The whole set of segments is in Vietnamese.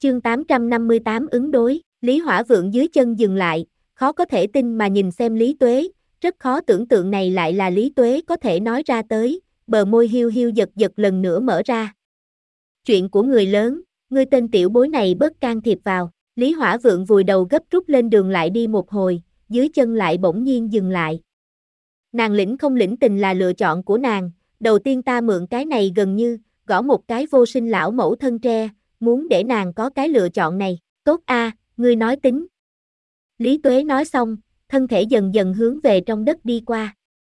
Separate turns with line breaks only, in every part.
Chương 858 ứng đối, Lý Hỏa Vượng dưới chân dừng lại, khó có thể tin mà nhìn xem Lý Tuế, rất khó tưởng tượng này lại là Lý Tuế có thể nói ra tới, bờ môi hiu hiu giật giật lần nữa mở ra. Chuyện của người lớn, ngươi tên tiểu bối này bớt can thiệp vào, Lý Hỏa Vượng vùi đầu gấp rút lên đường lại đi một hồi, dưới chân lại bỗng nhiên dừng lại. Nàng lĩnh không lĩnh tình là lựa chọn của nàng, đầu tiên ta mượn cái này gần như, gõ một cái vô sinh lão mẫu thân tre, muốn để nàng có cái lựa chọn này, tốt a, ngươi nói tính. Lý Tuế nói xong, thân thể dần dần hướng về trong đất đi qua.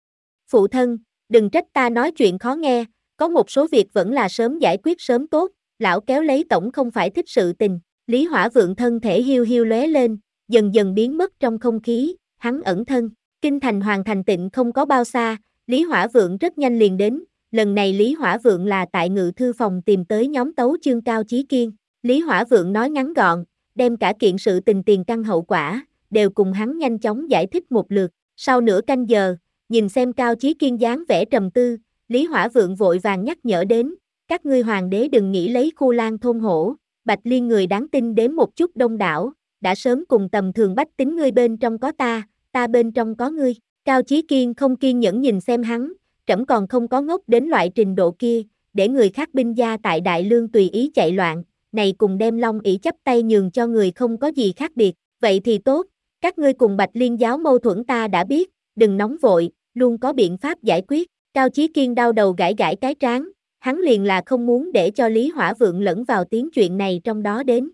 Phụ thân, đừng trách ta nói chuyện khó nghe, có một số việc vẫn là sớm giải quyết sớm tốt, lão kéo lấy tổng không phải thích sự tình. Lý Hỏa Vượng thân thể hiu hiu lóe lên, dần dần biến mất trong không khí, hắn ẩn thân. Kinh thành Hoàng Thành Tịnh không có bao xa, Lý Hỏa Vượng rất nhanh liền đến, lần này Lý Hỏa Vượng là tại ngự thư phòng tìm tới nhóm Tấu Chương Cao Chí Kiên. Lý Hỏa Vượng nói ngắn gọn, đem cả kiện sự tình tiền căn hậu quả, đều cùng hắn nhanh chóng giải thích một lượt. Sau nửa canh giờ, nhìn xem Cao Chí Kiên dáng vẻ trầm tư, Lý Hỏa Vượng vội vàng nhắc nhở đến, các ngươi hoàng đế đừng nghĩ lấy Khu Lan thôn hổ, Bạch Liên người đáng tin đến một chút đông đảo, đã sớm cùng tầm thường bách tính ngươi bên trong có ta bên trong có ngươi. Cao Chí Kiên không kiên nhẫn nhìn xem hắn, trẫm còn không có ngốc đến loại trình độ kia, để người khác binh gia tại Đại Lương tùy ý chạy loạn, này cùng đem Long ỷ chắp tay nhường cho người không có gì khác biệt, vậy thì tốt, các ngươi cùng Bạch Liên giáo mâu thuẫn ta đã biết, đừng nóng vội, luôn có biện pháp giải quyết. Cao Chí Kiên đau đầu gãi gãi cái trán, hắn liền là không muốn để cho Lý Hỏa Vượng lẫn vào tiếng chuyện này trong đó đến.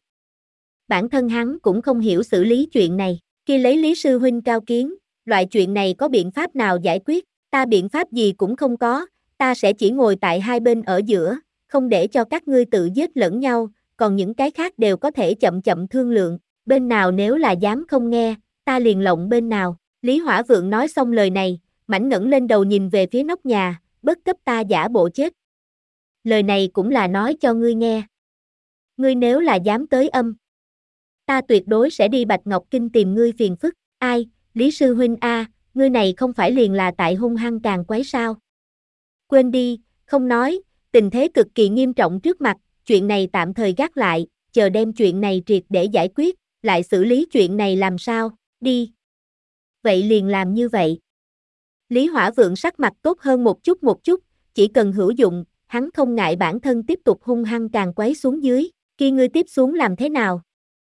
Bản thân hắn cũng không hiểu xử lý chuyện này, khi lấy Lý Sư Huynh cao kiến, loại chuyện này có biện pháp nào giải quyết, ta biện pháp gì cũng không có, ta sẽ chỉ ngồi tại hai bên ở giữa, không để cho các ngươi tự giết lẫn nhau, còn những cái khác đều có thể chậm chậm thương lượng, bên nào nếu là dám không nghe, ta liền lộng bên nào. Lý Hỏa Vượng nói xong lời này, mảnh ngẩng lên đầu nhìn về phía nóc nhà, bất cấp ta giả bộ chết. Lời này cũng là nói cho ngươi nghe. Ngươi nếu là dám tới âm, ta tuyệt đối sẽ đi Bạch Ngọc Kinh tìm ngươi phiền phức. Ai, Lý Sư Huynh a, ngươi này không phải liền là tại hung hăng càng quấy sao? Quên đi, không nói, tình thế cực kỳ nghiêm trọng trước mặt, chuyện này tạm thời gác lại, chờ đem chuyện này triệt để giải quyết, lại xử lý chuyện này làm sao, đi. Vậy liền làm như vậy. Lý Hỏa Vượng sắc mặt tốt hơn một chút, chỉ cần hữu dụng, hắn không ngại bản thân tiếp tục hung hăng càng quấy xuống dưới, khi ngươi tiếp xuống làm thế nào?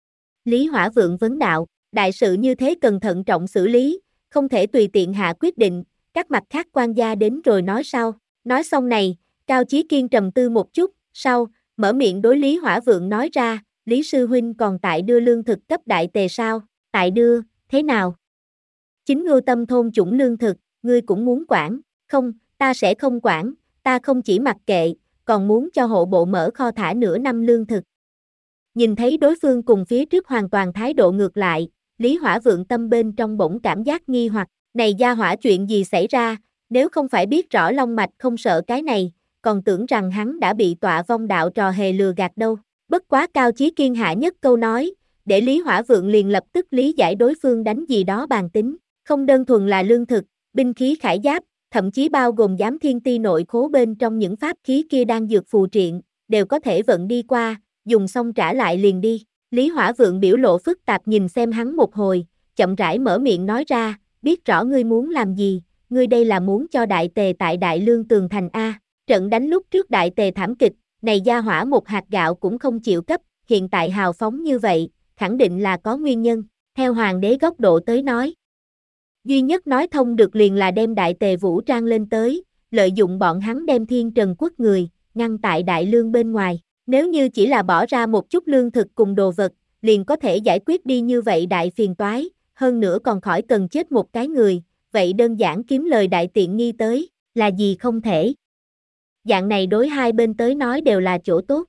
Lý Hỏa Vượng vấn đạo, đại sự như thế cần thận trọng xử lý, không thể tùy tiện hạ quyết định, các mặt khác quan gia đến rồi nói sau. Nói xong này, Cao Chí Kiên trầm tư một chút, sau, mở miệng đối Lý Hỏa Vượng nói ra, Lý Sư Huynh còn tại đưa lương thực cấp Đại Tề sao? Tại đưa, thế nào? Chính Ngưu Tâm thôn chủng lương thực, ngươi cũng muốn quản, không, ta sẽ không quản, ta không chỉ mặc kệ, còn muốn cho hộ bộ mở kho thả nửa năm lương thực. Nhìn thấy đối phương cùng phía trước hoàn toàn thái độ ngược lại, Lý Hỏa Vượng tâm bên trong bỗng cảm giác nghi hoặc, này gia hỏa chuyện gì xảy ra, nếu không phải biết rõ Long Mạch không sợ cái này, còn tưởng rằng hắn đã bị tọa vong đạo trò hề lừa gạt đâu. Bất quá Cao Chí Kiên hạ nhất câu nói, để Lý Hỏa Vượng liền lập tức lý giải đối phương đánh gì đó bàn tính, không đơn thuần là lương thực, binh khí khải giáp, thậm chí bao gồm giám thiên ti nội khố bên trong những pháp khí kia đang dược phù triện, đều có thể vận đi qua, dùng xong trả lại liền đi. Lý Hỏa Vượng biểu lộ phức tạp nhìn xem hắn một hồi, chậm rãi mở miệng nói ra, biết rõ ngươi muốn làm gì, ngươi đây là muốn cho Đại Tề tại Đại Lương tường thành A, trận đánh lúc trước Đại Tề thảm kịch, này gia hỏa một hạt gạo cũng không chịu cấp, hiện tại hào phóng như vậy, khẳng định là có nguyên nhân, theo hoàng đế góc độ tới nói. Duy nhất nói thông được liền là đem Đại Tề vũ trang lên tới, lợi dụng bọn hắn đem Thiên Trần quốc người, ngăn tại Đại Lương bên ngoài. Nếu như chỉ là bỏ ra một chút lương thực cùng đồ vật, liền có thể giải quyết đi như vậy đại phiền toái, hơn nữa còn khỏi cần chết một cái người, vậy đơn giản kiếm lời đại tiện nghi tới, là gì không thể. Dạng này đối hai bên tới nói đều là chỗ tốt.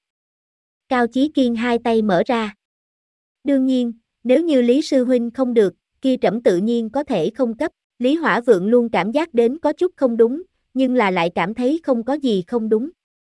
Cao Chí Kiên hai tay mở ra. Đương nhiên, nếu như Lý Sư Huynh không được, kia trẫm tự nhiên có thể không cấp. Lý Hỏa Vượng luôn cảm giác đến có chút không đúng, nhưng là lại cảm thấy không có gì không đúng.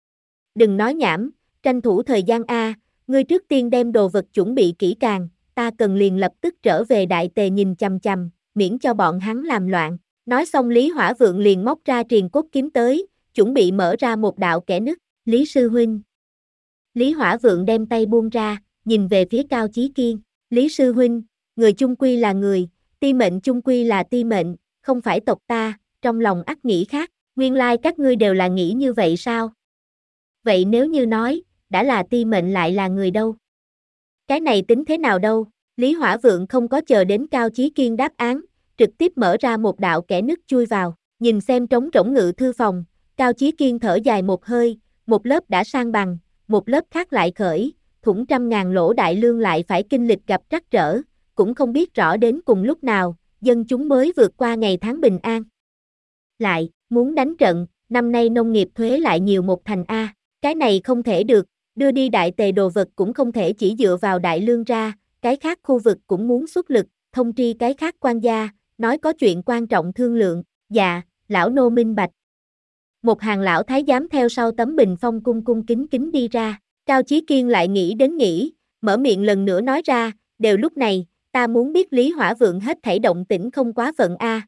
Đừng nói nhảm, tranh thủ thời gian A, ngươi trước tiên đem đồ vật chuẩn bị kỹ càng, ta cần liền lập tức trở về Đại Tề nhìn chằm chằm, miễn cho bọn hắn làm loạn. Nói xong Lý Hỏa Vượng liền móc ra triền cốt kiếm tới, chuẩn bị mở ra một đạo kẽ nứt. Lý Sư Huynh. Lý Hỏa Vượng đem tay buông ra, nhìn về phía Cao Chí Kiên. Lý sư huynh, người chung quy là người, ti mệnh chung quy là ti mệnh, không phải tộc ta, trong lòng ắt nghĩ khác, nguyên lai các ngươi đều là nghĩ như vậy sao? Vậy nếu như nói, đã là ti mệnh lại là người đâu? Cái này tính thế nào đâu? Lý Hỏa Vượng không có chờ đến Cao Chí Kiên đáp án, trực tiếp mở ra một đạo kẽ nứt chui vào, nhìn xem trống rỗng ngự thư phòng, Cao Chí Kiên thở dài một hơi, một lớp đã sang bằng, một lớp khác lại khởi, thủng 100.000 lỗ đại lương lại phải kinh lịch gặp trắc trở, cũng không biết rõ đến cùng lúc nào, dân chúng mới vượt qua ngày tháng bình an. Lại, muốn đánh trận, năm nay nông nghiệp thuế lại nhiều một thành A, cái này không thể được, đưa đi đại tề đồ vật cũng không thể chỉ dựa vào đại lương ra, cái khác khu vực cũng muốn xuất lực, thông tri cái khác quan gia, nói có chuyện quan trọng thương lượng, dạ, lão nô minh bạch. Một hàng lão thái giám theo sau tấm bình phong cung cung kính kính đi ra, Cao Chí Kiên lại nghĩ, mở miệng lần nữa nói ra, đều lúc này, ta muốn biết Lý Hỏa Vượng hết thảy động tĩnh không quá phận a,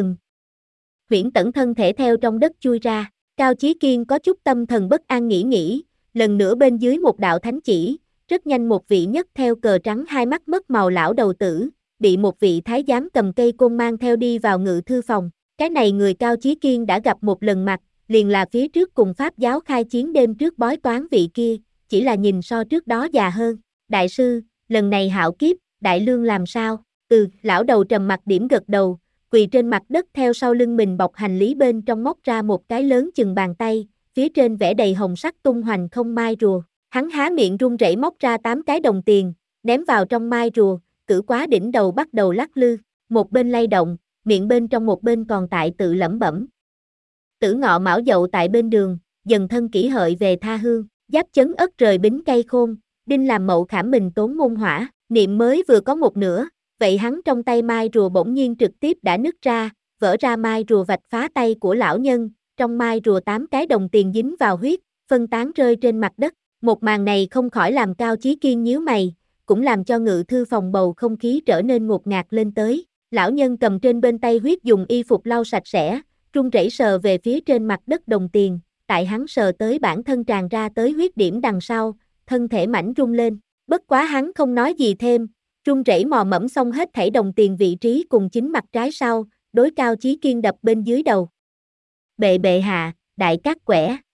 Huyễn Tẩn thân thể theo trong đất chui ra, Cao Chí Kiên có chút tâm thần bất an nghĩ, lần nữa bên dưới một đạo thánh chỉ, rất nhanh một vị nhất theo cờ trắng hai mắt mất màu lão đầu tử, bị một vị thái giám cầm cây côn mang theo đi vào ngự thư phòng, cái này người Cao Chí Kiên đã gặp một lần mặt, liền là phía trước cùng Pháp giáo khai chiến đêm trước bói toán vị kia, chỉ là nhìn so trước đó già hơn, đại sư, lần này hạo kiếp, đại lương làm sao, lão đầu trầm mặt điểm gật đầu, quỳ trên mặt đất theo sau lưng mình bọc hành lý bên trong móc ra một cái lớn chừng bàn tay, phía trên vẽ đầy hồng sắc tung hoành không mai rùa, hắn há miệng run rẩy móc ra 8 cái đồng tiền, ném vào trong mai rùa, cử quá đỉnh đầu bắt đầu lắc lư, một bên lay động, miệng bên trong một bên còn tại tự lẩm bẩm. Tử Ngọ Mão Dậu tại bên đường, dần thân kỷ hợi về tha hương, giáp chấn ất rời bính cây khôn, đinh làm mậu khảm mình tốn ngôn hỏa, niệm mới vừa có một nửa, vậy hắn trong tay mai rùa bỗng nhiên trực tiếp đã nứt ra, vỡ ra mai rùa vạch phá tay của lão nhân, trong mai rùa 8 cái đồng tiền dính vào huyết, phân tán rơi trên mặt đất, một màn này không khỏi làm Cao Chí Kiên nhíu mày, cũng làm cho ngự thư phòng bầu không khí trở nên ngột ngạt lên tới, lão nhân cầm trên bên tay huyết dùng y phục lau sạch sẽ, run rẩy sờ về phía trên mặt đất đồng tiền, tại hắn sờ tới bản thân tràn ra tới huyết điểm đằng sau, thân thể mảnh rung lên, bất quá hắn không nói gì thêm, run rẩy mò mẫm xong hết thảy đồng tiền vị trí cùng chính mặt trái sau, đối Cao Chí Kiên đập bên dưới đầu. Bệ hạ, đại cát quẻ.